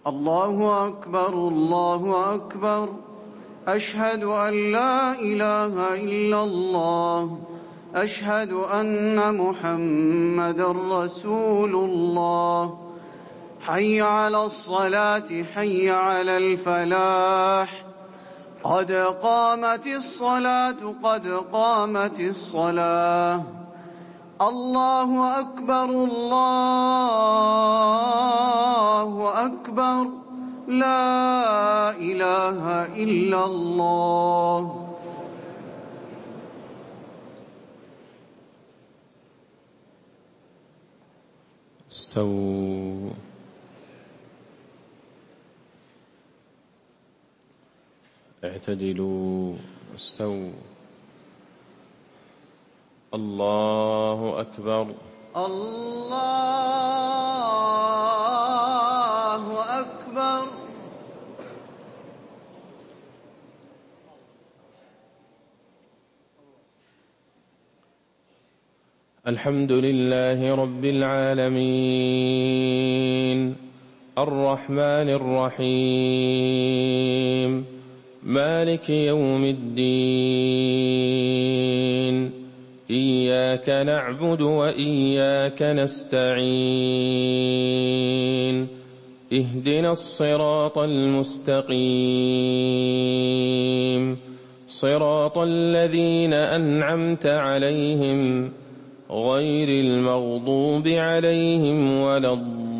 الله أكبر الله أكبر. أشهد أن لا إله إلا الله. أشهد أن محمدًا رسول الله. حي على الصلاة حي على الفلاح. قد قامت الصلاة قد قامت الصلاة. الله أكبر الله أكبر. لا إله إلا الله. استووا. اعتدلوا. استووا. الله أكبر. الله أكبر. الحمد لله رب العالمين الرحمن الرحيم مالك يوم الدين إياك نعبد وإياك نستعين اهدنا الصراط المستقيم صراط الذين أنعمت عليهم غير المغضوب عليهم ولا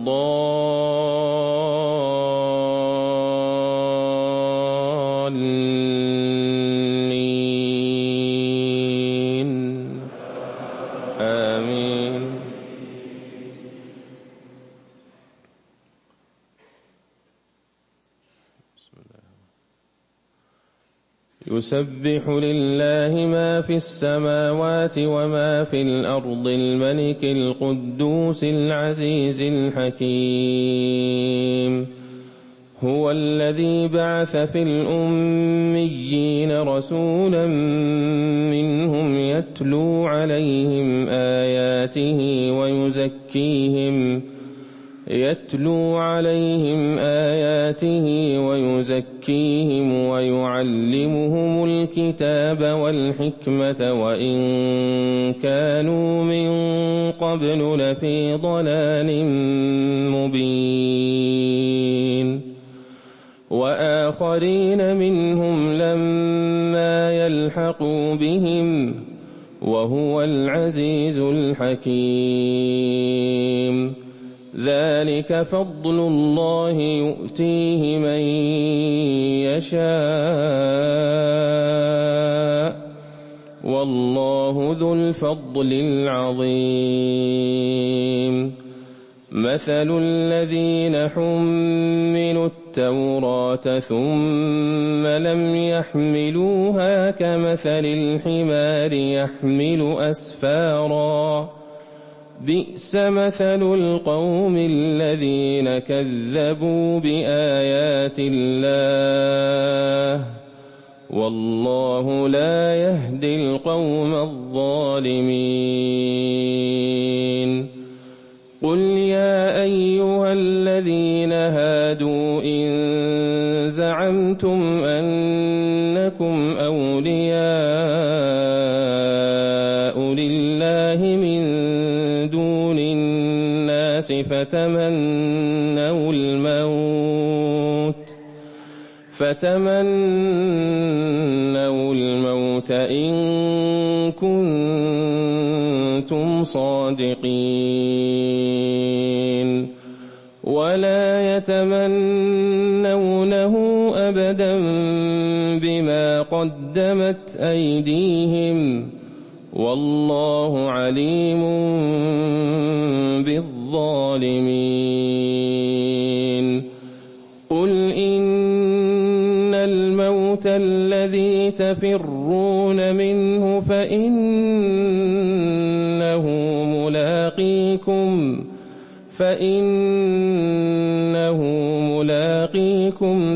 الضالين آمين. يسبح لله ما في السماوات وما في الأرض الملك القدوس العزيز الحكيم هو الذي بعث في الأميين رسولا منهم يتلو عليهم آياته ويزكيهم ويعلمهم الكتاب والحكمة وإن كانوا من قبل لفي ضلال مبين وآخرين منهم لما يلحقوا بهم وهو العزيز الحكيم. ذلك فضل الله يؤتيه من يشاء والله ذو الفضل العظيم. مثل الذين حملوا التوراة ثم لم يحملوها كمثل الحمار يحمل أسفارا بئس مثل القوم الذين كذبوا بآيات الله والله لا يهدي القوم الظالمين. قل يا أيها الذين هادوا إن زعمتم أنكم أولياء لله من دون الناس فتمنوا الموت إن كنتم صادقين ولا يتمنونه أبدا بما قدمت أيديهم والله عليم بالظالمين. قل إن الموت الذي تفرون منه فإنه ملاقيكم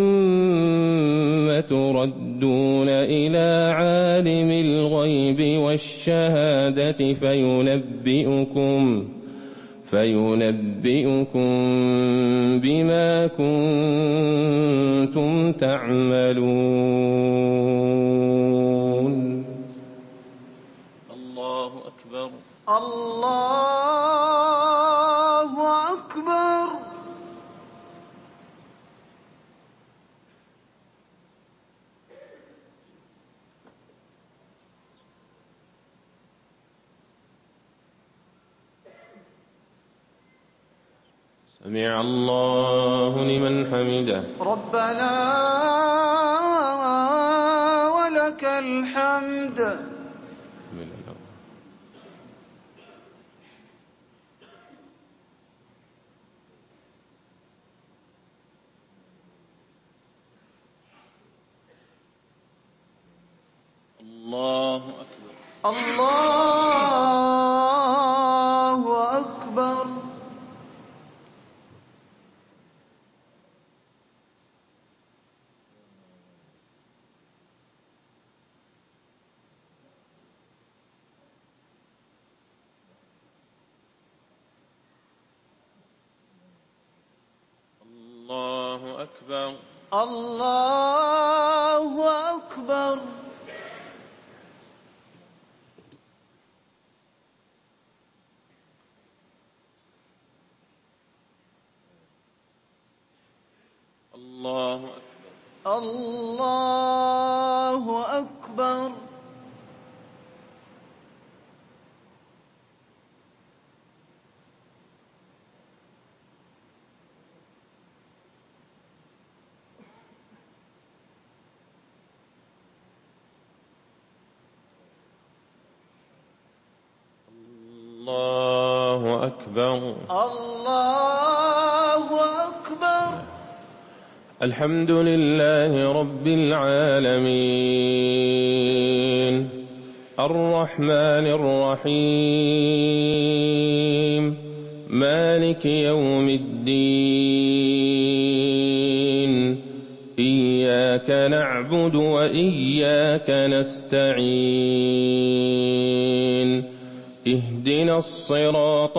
ثم تردون إلى عالم الغيب والشهادة فينبئكم بما كنتم تعملون. الله أكبر. الله أكبر. سمع الله لمن حمده. ربنا ولك الحمد. الله أكبر. الله أكبر. الله أكبر. الله أكبر. الله أكبر. الله أكبر. الله أكبر. الله أكبر. الحمد لله رب العالمين الرحمن الرحيم مالك يوم الدين إياك نعبد وإياك نستعين اهدنا الصراط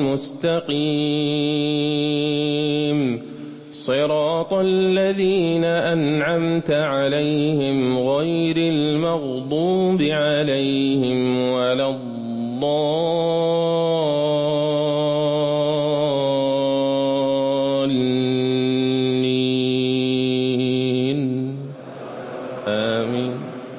المستقيم صراط الذين أنعمت عليهم غير المغضوب عليهم ولا الضالين آمين.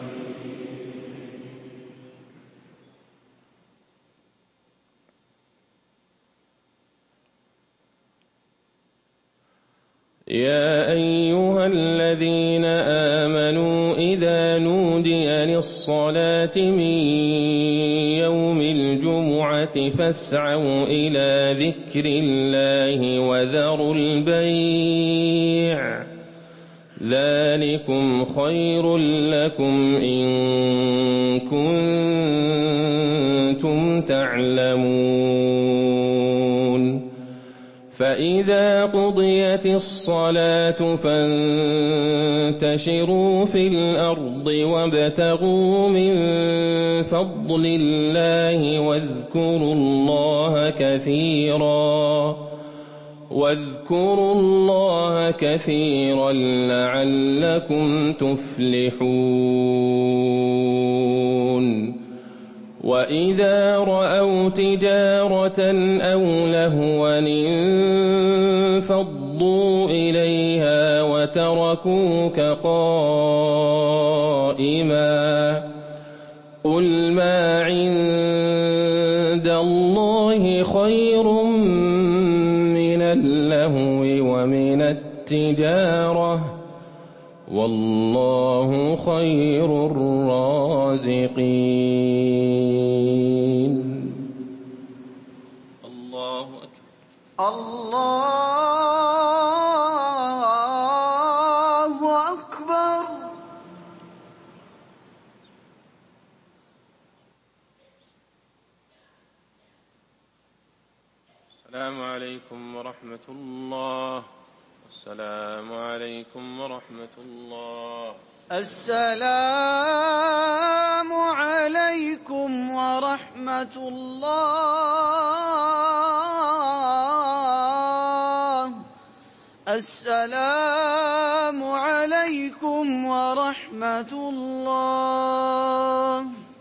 يا أيها الذين آمنوا إذا نودي للصلاة من يوم الجمعة فاسعوا إلى ذكر الله وذروا البيع ذلكم خير لكم إن كنتم تعلمون. فإذا قضيت الصلاة فانتشروا في الأرض وابتغوا من فضل الله واذكروا الله كثيرا لعلكم تفلحون. وإذا رأوا تجارة أو لهوا انفضوا إليها وتركوك قائما قل ما عند الله خير من اللهو ومن التجارة والله خير الرازقين. الله أكبر. الله أكبر. السلام عليكم ورحمة الله. السلام عليكم ورحمة الله. السلام عليكم ورحمة الله. السلام عليكم ورحمة الله.